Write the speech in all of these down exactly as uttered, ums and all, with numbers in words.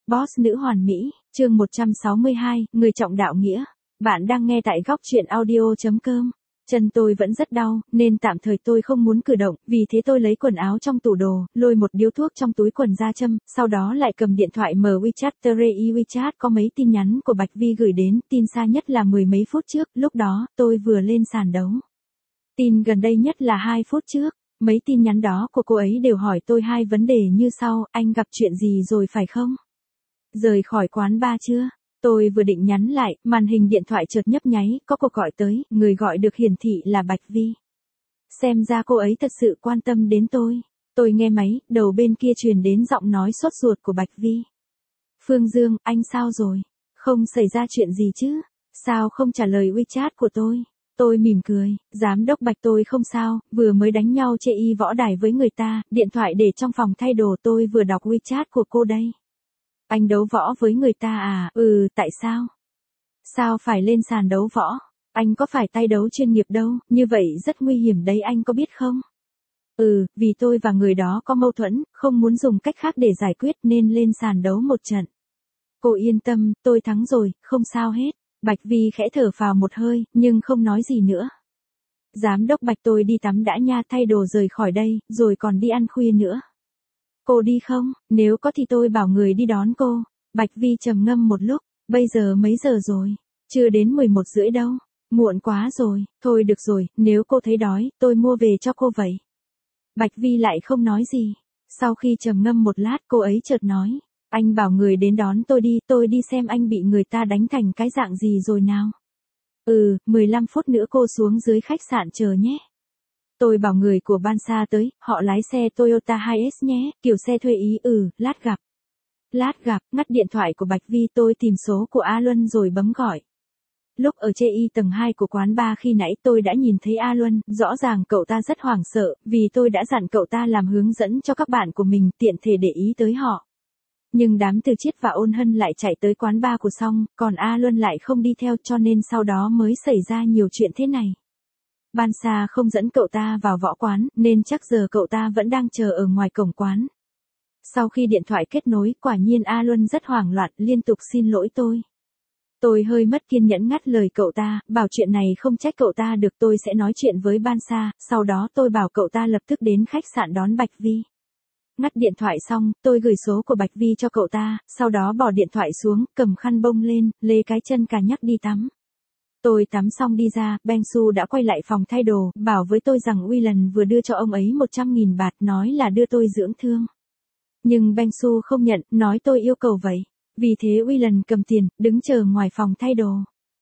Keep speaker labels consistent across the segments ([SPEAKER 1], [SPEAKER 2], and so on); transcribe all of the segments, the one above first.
[SPEAKER 1] Boss nữ hoàn mỹ, chương một trăm sáu mươi hai, người trọng đạo nghĩa. Bạn đang nghe tại góc truyện audio.com. Chân tôi vẫn rất đau, nên tạm thời tôi không muốn cử động, vì thế tôi lấy quần áo trong tủ đồ, lôi một điếu thuốc trong túi quần ra châm, sau đó lại cầm điện thoại mở WeChat. Terei WeChat có mấy tin nhắn của Bạch Vi gửi đến, tin xa nhất là mười mấy phút trước, lúc đó, tôi vừa lên sàn đấu. Tin gần đây nhất là hai phút trước. Mấy tin nhắn đó của cô ấy đều hỏi tôi hai vấn đề như sau: anh gặp chuyện gì rồi phải không? Rời khỏi quán bar chưa? Tôi vừa định nhắn lại, màn hình điện thoại chợt nhấp nháy, có cuộc gọi tới, người gọi được hiển thị là Bạch Vi. Xem ra cô ấy thật sự quan tâm đến tôi. Tôi nghe máy, đầu bên kia truyền đến giọng nói sốt ruột của Bạch Vi. Phương Dương, anh sao rồi? Không xảy ra chuyện gì chứ? Sao không trả lời WeChat của tôi? Tôi mỉm cười, giám đốc Bạch tôi không sao, vừa mới đánh nhau chê y võ đài với người ta, điện thoại để trong phòng thay đồ, tôi vừa đọc WeChat của cô đây. Anh đấu võ với người ta à? Ừ, tại sao? Sao phải lên sàn đấu võ? Anh có phải tay đấu chuyên nghiệp đâu, như vậy rất nguy hiểm đấy, anh có biết không? Ừ, vì tôi và người đó có mâu thuẫn, không muốn dùng cách khác để giải quyết nên lên sàn đấu một trận. Cô yên tâm, tôi thắng rồi, không sao hết. Bạch Vi khẽ thở phào một hơi, nhưng không nói gì nữa. Giám đốc Bạch tôi đi tắm đã nha, thay đồ rời khỏi đây, rồi còn đi ăn khuya nữa. Cô đi không? Nếu có thì tôi bảo người đi đón cô. Bạch Vi trầm ngâm một lúc, bây giờ mấy giờ rồi? Chưa đến mười một rưỡi đâu. Muộn quá rồi, thôi được rồi, nếu cô thấy đói, tôi mua về cho cô vậy. Bạch Vi lại không nói gì. Sau khi trầm ngâm một lát, cô ấy chợt nói. Anh bảo người đến đón tôi đi, tôi đi xem anh bị người ta đánh thành cái dạng gì rồi nào. Ừ, mười lăm phút nữa cô xuống dưới khách sạn chờ nhé. Tôi bảo người của Bansa tới, họ lái xe Toyota hai S nhé, kiểu xe thuê ý. Ừ, lát gặp. Lát gặp, ngắt điện thoại của Bạch Vi, tôi tìm số của A Luân rồi bấm gọi. Lúc ở chê y tầng hai của quán bar khi nãy tôi đã nhìn thấy A Luân, rõ ràng cậu ta rất hoảng sợ, vì tôi đã dặn cậu ta làm hướng dẫn cho các bạn của mình, tiện thể để ý tới họ. Nhưng đám Từ Chiết và Ôn Hân lại chạy tới quán bar của Song, còn A Luân lại không đi theo, cho nên sau đó mới xảy ra nhiều chuyện thế này. Ban Sa không dẫn cậu ta vào võ quán, nên chắc giờ cậu ta vẫn đang chờ ở ngoài cổng quán. Sau khi điện thoại kết nối, quả nhiên A Luân rất hoảng loạn, liên tục xin lỗi tôi. Tôi hơi mất kiên nhẫn ngắt lời cậu ta, bảo chuyện này không trách cậu ta được, tôi sẽ nói chuyện với Ban Sa, sau đó tôi bảo cậu ta lập tức đến khách sạn đón Bạch Vi. Ngắt điện thoại xong, tôi gửi số của Bạch Vi cho cậu ta, sau đó bỏ điện thoại xuống, cầm khăn bông lên, lê cái chân cà nhắc đi tắm. Tôi tắm xong đi ra, Beng Su đã quay lại phòng thay đồ, bảo với tôi rằng Willan vừa đưa cho ông ấy một trăm nghìn bạt, nói là đưa tôi dưỡng thương. Nhưng Beng Su không nhận, nói tôi yêu cầu vậy. Vì thế Willan cầm tiền, đứng chờ ngoài phòng thay đồ.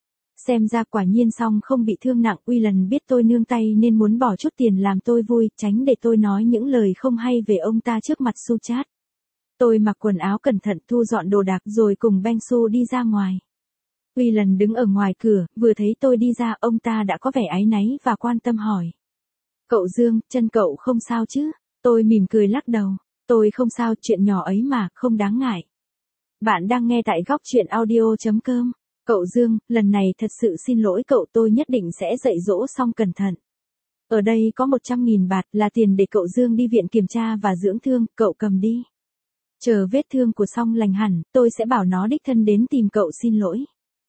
[SPEAKER 1] Xem ra quả nhiên Song không bị thương nặng, Willan biết tôi nương tay nên muốn bỏ chút tiền làm tôi vui, tránh để tôi nói những lời không hay về ông ta trước mặt Suchat. Tôi mặc quần áo cẩn thận, thu dọn đồ đạc rồi cùng Beng Su đi ra ngoài. Willan đứng ở ngoài cửa, vừa thấy tôi đi ra, ông ta đã có vẻ áy náy và quan tâm hỏi. Cậu Dương, chân cậu không sao chứ? Tôi mỉm cười lắc đầu. Tôi không sao, chuyện nhỏ ấy mà, không đáng ngại. Bạn đang nghe tại góc truyện audio.com. Cậu Dương, lần này thật sự xin lỗi cậu, tôi nhất định sẽ dạy dỗ Song cẩn thận. Ở đây có một trăm nghìn bạt, là tiền để cậu Dương đi viện kiểm tra và dưỡng thương, cậu cầm đi. Chờ vết thương của Song lành hẳn, tôi sẽ bảo nó đích thân đến tìm cậu xin lỗi.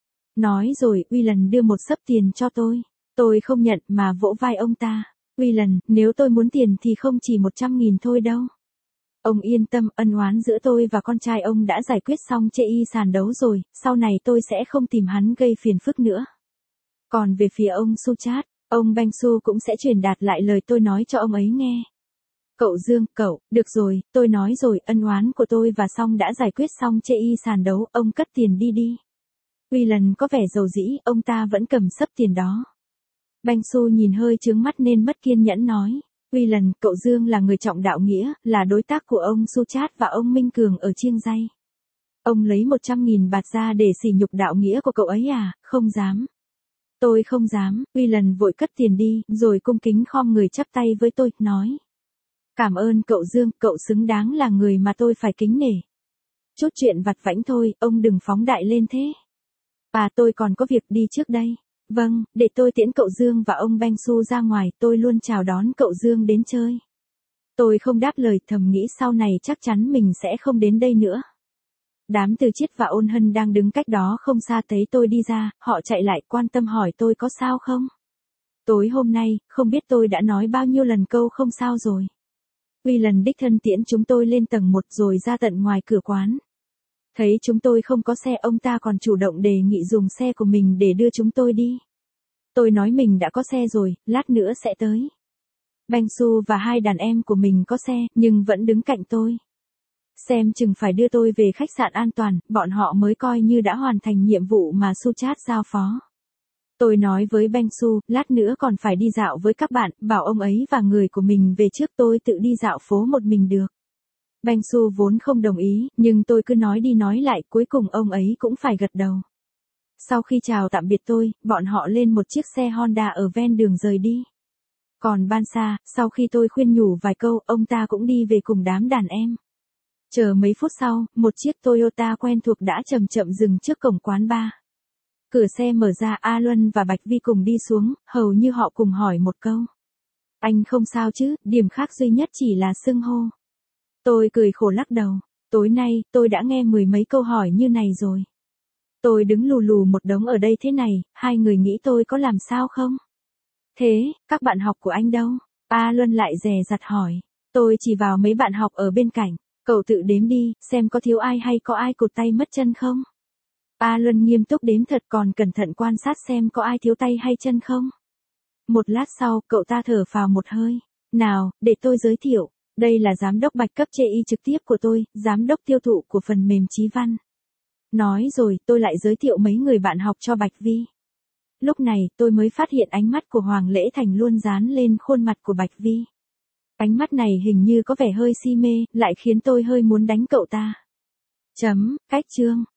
[SPEAKER 1] Nói rồi, Willan đưa một xấp tiền cho tôi. Tôi không nhận mà vỗ vai ông ta. Willan, nếu tôi muốn tiền thì không chỉ một trăm nghìn thôi đâu. Ông yên tâm, ân oán giữa tôi và con trai ông đã giải quyết xong chê y sàn đấu rồi, sau này tôi sẽ không tìm hắn gây phiền phức nữa. Còn về phía ông Suchat, ông Beng Su cũng sẽ truyền đạt lại lời tôi nói cho ông ấy nghe. Cậu Dương, cậu, được rồi, tôi nói rồi, ân oán của tôi và Song đã giải quyết xong chê y sàn đấu, ông cất tiền đi đi. Willan có vẻ dầu dĩ, ông ta vẫn cầm xấp tiền đó. Beng Su nhìn hơi chướng mắt nên mất kiên nhẫn nói. Willan, cậu Dương là người trọng đạo nghĩa, là đối tác của ông Suchat và ông Minh Cường ở Chiêng Ray. Ông lấy một trăm nghìn bạt ra để sỉ nhục đạo nghĩa của cậu ấy à? Không dám. Tôi không dám. Willan vội cất tiền đi, rồi cung kính khom người chắp tay với tôi, nói. Cảm ơn cậu Dương, cậu xứng đáng là người mà tôi phải kính nể. Chút chuyện vặt vãnh thôi, ông đừng phóng đại lên thế. À, tôi còn có việc đi trước đây. Vâng, để tôi tiễn cậu Dương và ông Beng Su ra ngoài, tôi luôn chào đón cậu Dương đến chơi. Tôi không đáp lời, thầm nghĩ sau này chắc chắn mình sẽ không đến đây nữa. Đám Từ Chiết và Ôn Hân đang đứng cách đó không xa thấy tôi đi ra, họ chạy lại quan tâm hỏi tôi có sao không. Tối hôm nay, không biết tôi đã nói bao nhiêu lần câu không sao rồi. Uy lần đích thân tiễn chúng tôi lên tầng một rồi ra tận ngoài cửa quán. Thấy chúng tôi không có xe, ông ta còn chủ động đề nghị dùng xe của mình để đưa chúng tôi đi. Tôi nói mình đã có xe rồi, lát nữa sẽ tới. Beng Su và hai đàn em của mình có xe, nhưng vẫn đứng cạnh tôi. Xem chừng phải đưa tôi về khách sạn an toàn, bọn họ mới coi như đã hoàn thành nhiệm vụ mà Suchat giao phó. Tôi nói với Beng Su, lát nữa còn phải đi dạo với các bạn, bảo ông ấy và người của mình về trước, tôi tự đi dạo phố một mình được. Beng Su vốn không đồng ý, nhưng tôi cứ nói đi nói lại, cuối cùng ông ấy cũng phải gật đầu. Sau khi chào tạm biệt tôi, bọn họ lên một chiếc xe Honda ở ven đường rời đi. Còn Ban Sa, sau khi tôi khuyên nhủ vài câu, ông ta cũng đi về cùng đám đàn em. Chờ mấy phút sau, một chiếc Toyota quen thuộc đã chậm chậm dừng trước cổng quán bar. Cửa xe mở ra, A Luân và Bạch Vi cùng đi xuống, hầu như họ cùng hỏi một câu. Anh không sao chứ, điểm khác duy nhất chỉ là xưng hô. Tôi cười khổ lắc đầu. Tối nay, tôi đã nghe mười mấy câu hỏi như này rồi. Tôi đứng lù lù một đống ở đây thế này, hai người nghĩ tôi có làm sao không? Thế, các bạn học của anh đâu? A Luân lại dè dặt hỏi. Tôi chỉ vào mấy bạn học ở bên cạnh. Cậu tự đếm đi, xem có thiếu ai hay có ai cụt tay mất chân không? A Luân nghiêm túc đếm thật, còn cẩn thận quan sát xem có ai thiếu tay hay chân không. Một lát sau, cậu ta thở phào một hơi. Nào, để tôi giới thiệu. Đây là giám đốc Bạch cấp chê y trực tiếp của tôi, giám đốc tiêu thụ của phần mềm Chí Văn. Nói rồi, tôi lại giới thiệu mấy người bạn học cho Bạch Vi. Lúc này, tôi mới phát hiện ánh mắt của Hoàng Lễ Thành luôn dán lên khuôn mặt của Bạch Vi. Ánh mắt này hình như có vẻ hơi si mê, lại khiến tôi hơi muốn đánh cậu ta. Chấm, cách chương.